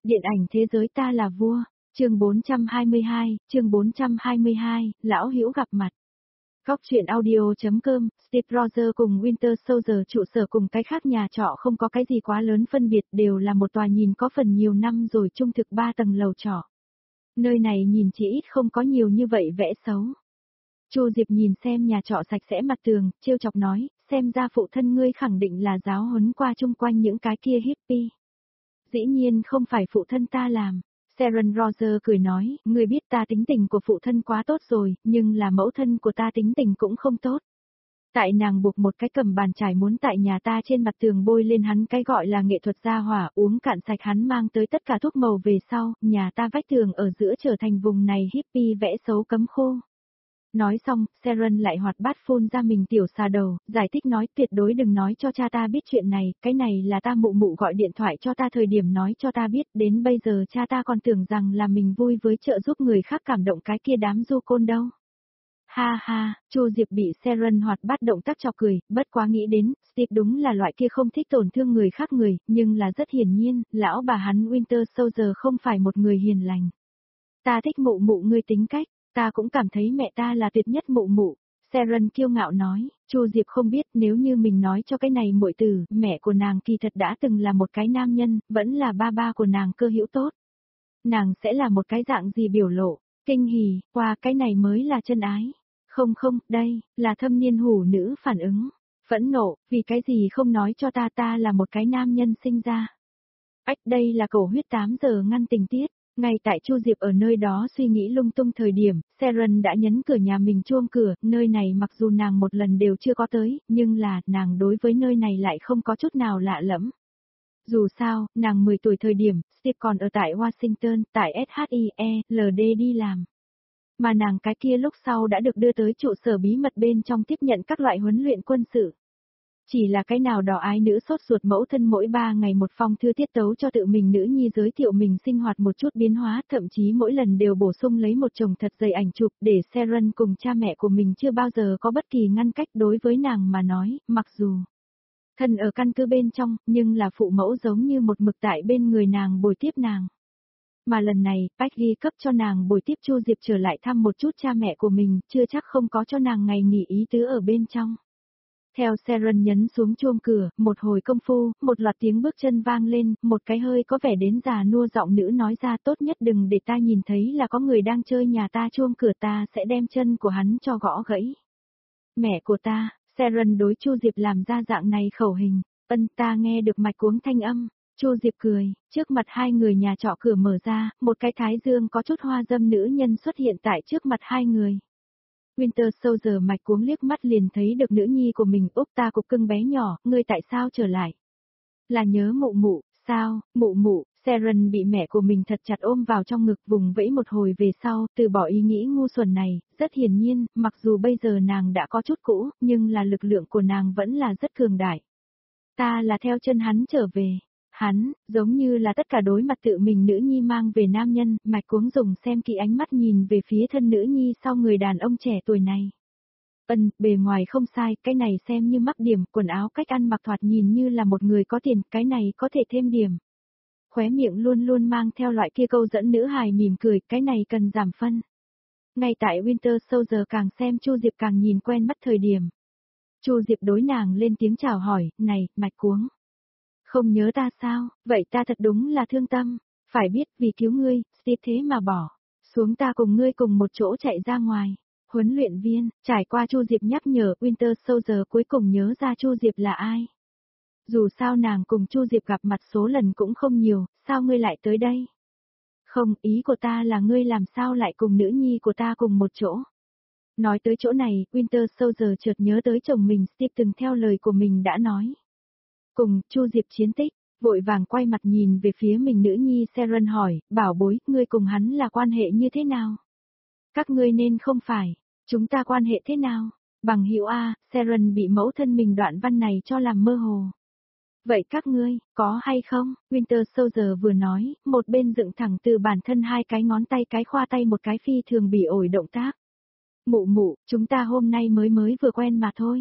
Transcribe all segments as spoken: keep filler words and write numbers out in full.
Điện ảnh thế giới ta là vua, chương bốn trăm hai mươi hai, chương bốn trăm hai mươi hai, lão hữu gặp mặt. Góc truyện audio.com, Steve Rogers cùng Winter Soldier trụ sở cùng cái khác nhà trọ không có cái gì quá lớn phân biệt, đều là một tòa nhìn có phần nhiều năm rồi trung thực ba tầng lầu trọ. Nơi này nhìn chỉ ít không có nhiều như vậy vẽ xấu. Chu Diệp nhìn xem nhà trọ sạch sẽ mặt tường, trêu chọc nói, xem ra phụ thân ngươi khẳng định là giáo huấn qua chung quanh những cái kia hippie. Dĩ nhiên không phải phụ thân ta làm. Sharon Rogers cười nói, ngươi biết ta tính tình của phụ thân quá tốt rồi, nhưng là mẫu thân của ta tính tình cũng không tốt. Tại nàng buộc một cái cầm bàn chải muốn tại nhà ta trên mặt tường bôi lên hắn cái gọi là nghệ thuật gia hỏa, uống cạn sạch hắn mang tới tất cả thuốc màu về sau, nhà ta vách tường ở giữa trở thành vùng này hippie vẽ xấu cấm khô. Nói xong, Sharon lại hoạt bát phun ra mình tiểu xà đầu, giải thích nói tuyệt đối đừng nói cho cha ta biết chuyện này, cái này là ta mụ mụ gọi điện thoại cho ta thời điểm nói cho ta biết, đến bây giờ cha ta còn tưởng rằng là mình vui với trợ giúp người khác cảm động cái kia đám du côn đâu. Ha ha, Chu Diệp bị Sharon hoạt bát động tác chọc cười, bất quá nghĩ đến, Steve đúng là loại kia không thích tổn thương người khác người, nhưng là rất hiển nhiên, lão bà hắn Winter Soldier không phải một người hiền lành. Ta thích mụ mụ ngươi tính cách. Ta cũng cảm thấy mẹ ta là tuyệt nhất mụ mụ, Sharon kiêu ngạo nói, Chu Diệp không biết nếu như mình nói cho cái này muội tử, mẹ của nàng kỳ thật đã từng là một cái nam nhân, vẫn là ba ba của nàng cơ hữu tốt. Nàng sẽ là một cái dạng gì biểu lộ, kinh hỉ, qua cái này mới là chân ái. Không không, đây, là thâm niên hủ nữ phản ứng, phẫn nộ, vì cái gì không nói cho ta ta là một cái nam nhân sinh ra. Ách đây là cầu huyết tám giờ ngăn tình tiết. Ngay tại Chu Diệp ở nơi đó suy nghĩ lung tung thời điểm, Sharon đã nhấn cửa nhà mình chuông cửa, nơi này mặc dù nàng một lần đều chưa có tới, nhưng là, nàng đối với nơi này lại không có chút nào lạ lẫm. Dù sao, nàng mười tuổi thời điểm, Steve còn ở tại Washington, tại ét hát i e lờ đê đi làm. Mà nàng cái kia lúc sau đã được đưa tới trụ sở bí mật bên trong tiếp nhận các loại huấn luyện quân sự. Chỉ là cái nào đó ái nữ sốt ruột mẫu thân mỗi ba ngày một phong thư tiết tấu cho tự mình nữ nhi giới thiệu mình sinh hoạt một chút biến hóa, thậm chí mỗi lần đều bổ sung lấy một chồng thật dày ảnh chụp để Sharon cùng cha mẹ của mình chưa bao giờ có bất kỳ ngăn cách đối với nàng mà nói, mặc dù thân ở căn cứ bên trong, nhưng là phụ mẫu giống như một mực tại bên người nàng bồi tiếp nàng. Mà lần này, Peggy cấp cho nàng bồi tiếp Chu Diệp trở lại thăm một chút cha mẹ của mình, chưa chắc không có cho nàng ngày nghỉ ý tứ ở bên trong. Theo Sharon nhấn xuống chuông cửa, một hồi công phu, một loạt tiếng bước chân vang lên, một cái hơi có vẻ đến già nua giọng nữ nói ra tốt nhất đừng để ta nhìn thấy là có người đang chơi nhà ta chuông cửa ta sẽ đem chân của hắn cho gõ gãy. Mẹ của ta, Sharon đối Chu Diệp làm ra dạng này khẩu hình, ân ta nghe được mạch cuống thanh âm, Chu Diệp cười, trước mặt hai người nhà trọ cửa mở ra, một cái thái dương có chút hoa dâm nữ nhân xuất hiện tại trước mặt hai người. Winter Soldier mạch cuống liếc mắt liền thấy được nữ nhi của mình, úp ta cục cưng bé nhỏ, ngươi tại sao trở lại? Là nhớ mụ mụ, sao, mụ mụ, Sharon bị mẹ của mình thật chặt ôm vào trong ngực vùng vẫy một hồi về sau, từ bỏ ý nghĩ ngu xuẩn này, rất hiển nhiên, mặc dù bây giờ nàng đã có chút cũ, nhưng là lực lượng của nàng vẫn là rất cường đại. Ta là theo chân hắn trở về. Hắn, giống như là tất cả đối mặt tự mình nữ nhi mang về nam nhân, mạch cuống dùng xem kỹ ánh mắt nhìn về phía thân nữ nhi sau người đàn ông trẻ tuổi này. Ân, bề ngoài không sai, cái này xem như mắc điểm, quần áo cách ăn mặc thoạt nhìn như là một người có tiền, cái này có thể thêm điểm. Khóe miệng luôn luôn mang theo loại kia câu dẫn nữ hài mỉm cười, cái này cần giảm phân. Ngay tại Winter Soldier càng xem Chu Diệp càng nhìn quen mắt thời điểm. Chu Diệp đối nàng lên tiếng chào hỏi, này, mạch cuống. Không nhớ ta sao, vậy ta thật đúng là thương tâm, phải biết vì cứu ngươi, Steve thế mà bỏ, xuống ta cùng ngươi cùng một chỗ chạy ra ngoài. Huấn luyện viên, trải qua Chu Diệp nhắc nhở, Winter Soldier cuối cùng nhớ ra Chu Diệp là ai. Dù sao nàng cùng Chu Diệp gặp mặt số lần cũng không nhiều, sao ngươi lại tới đây? Không, ý của ta là ngươi làm sao lại cùng nữ nhi của ta cùng một chỗ. Nói tới chỗ này, Winter Soldier chợt nhớ tới chồng mình Steve từng theo lời của mình đã nói. Cùng, Chu Diệp chiến tích, vội vàng quay mặt nhìn về phía mình nữ nhi Sharon hỏi, bảo bối, ngươi cùng hắn là quan hệ như thế nào? Các ngươi nên không phải, chúng ta quan hệ thế nào? Bằng hữu A, Sharon bị mẫu thân mình đoạn văn này cho làm mơ hồ. Vậy các ngươi, có hay không? Winter Soldier vừa nói, một bên dựng thẳng từ bản thân hai cái ngón tay cái khoa tay một cái phi thường bị ổi động tác. Mụ mụ, chúng ta hôm nay mới mới vừa quen mà thôi.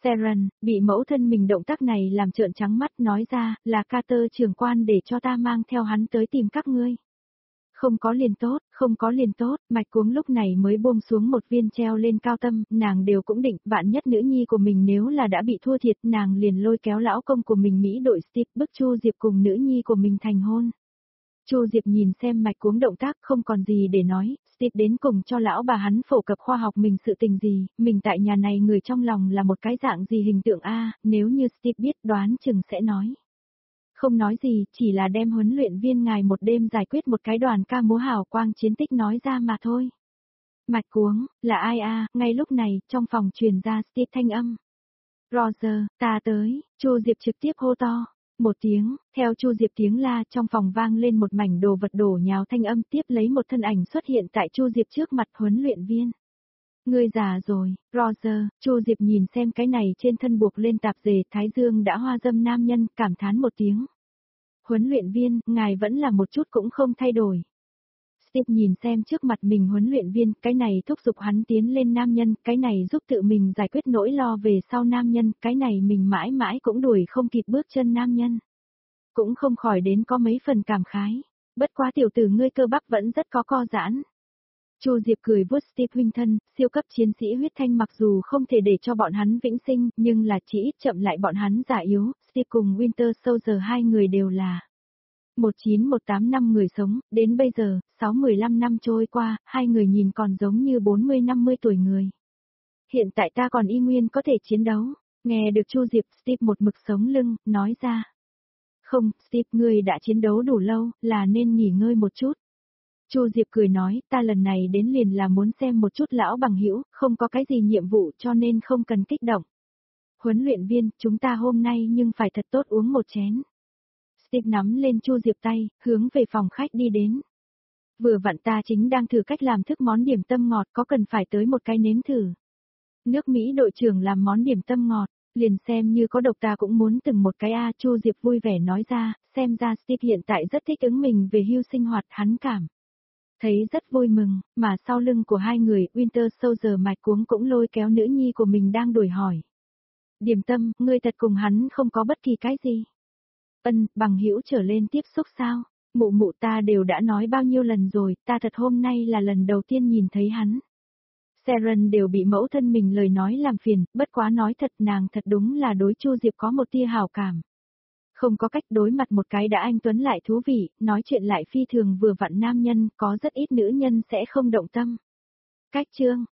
Sharon, bị mẫu thân mình động tác này làm trợn trắng mắt nói ra, là Carter trưởng quan để cho ta mang theo hắn tới tìm các ngươi. Không có liền tốt, không có liền tốt, mạch cuống lúc này mới buông xuống một viên treo lên cao tâm, nàng đều cũng định, vạn nhất nữ nhi của mình nếu là đã bị thua thiệt, nàng liền lôi kéo lão công của mình Mỹ đội Steve bức Chu Diệp cùng nữ nhi của mình thành hôn. Chu Diệp nhìn xem mạch cuống động tác không còn gì để nói, Steve đến cùng cho lão bà hắn phổ cập khoa học mình sự tình gì, mình tại nhà này người trong lòng là một cái dạng gì hình tượng a, nếu như Steve biết đoán chừng sẽ nói. Không nói gì, chỉ là đem huấn luyện viên ngài một đêm giải quyết một cái đoàn ca múa hào quang chiến tích nói ra mà thôi. Mạch cuống, là ai a? Ngay lúc này, trong phòng truyền ra Steve thanh âm. Roger, ta tới, Chu Diệp trực tiếp hô to. Một tiếng, theo Chu Diệp tiếng la trong phòng vang lên một mảnh đồ vật đổ nhào thanh âm tiếp lấy một thân ảnh xuất hiện tại Chu Diệp trước mặt huấn luyện viên. Ngươi già rồi, Roger, Chu Diệp nhìn xem cái này trên thân buộc lên tạp dề thái dương đã hoa dâm nam nhân, cảm thán một tiếng. Huấn luyện viên, ngài vẫn là một chút cũng không thay đổi. Steve nhìn xem trước mặt mình huấn luyện viên, cái này thúc giục hắn tiến lên nam nhân, cái này giúp tự mình giải quyết nỗi lo về sau nam nhân, cái này mình mãi mãi cũng đuổi không kịp bước chân nam nhân. Cũng không khỏi đến có mấy phần cảm khái. Bất quá tiểu tử ngươi cơ bắp vẫn rất có co giãn. Chu Diệp cười vuốt Steve huynh thân, siêu cấp chiến sĩ huyết thanh mặc dù không thể để cho bọn hắn vĩnh sinh, nhưng là chỉ ít chậm lại bọn hắn già yếu, Steve cùng Winter Soldier hai người đều là. một chín một tám năm người sống, đến bây giờ, sáu mười lăm năm trôi qua, hai người nhìn còn giống như bốn mươi năm mươi tuổi người. Hiện tại ta còn y nguyên có thể chiến đấu, nghe được Chu Diệp, Steve một mực sống lưng, nói ra. Không, Steve ngươi đã chiến đấu đủ lâu, là nên nghỉ ngơi một chút. Chu Diệp cười nói, ta lần này đến liền là muốn xem một chút lão bằng hữu, không có cái gì nhiệm vụ cho nên không cần kích động. Huấn luyện viên, chúng ta hôm nay nhưng phải thật tốt uống một chén. Steve nắm lên Chu Diệp tay, hướng về phòng khách đi đến. Vừa vặn ta chính đang thử cách làm thức món điểm tâm ngọt, có cần phải tới một cái nếm thử. Nước Mỹ đội trưởng làm món điểm tâm ngọt, liền xem như có độc ta cũng muốn từng một cái a. Chu Diệp vui vẻ nói ra, xem ra Steve hiện tại rất thích ứng mình về hưu sinh hoạt, hắn cảm thấy rất vui mừng, mà sau lưng của hai người, Winter Soldier mạch cuống cũng lôi kéo nữ nhi của mình đang đuổi hỏi. Điểm tâm, ngươi thật cùng hắn không có bất kỳ cái gì. Ân, bằng hữu trở lên tiếp xúc sao? Mụ mụ ta đều đã nói bao nhiêu lần rồi, ta thật hôm nay là lần đầu tiên nhìn thấy hắn. Sharon đều bị mẫu thân mình lời nói làm phiền, bất quá nói thật nàng thật đúng là đối Chu Diệp có một tia hảo cảm. Không có cách đối mặt một cái đã anh tuấn lại thú vị, nói chuyện lại phi thường vừa vặn nam nhân, có rất ít nữ nhân sẽ không động tâm. Cách chương,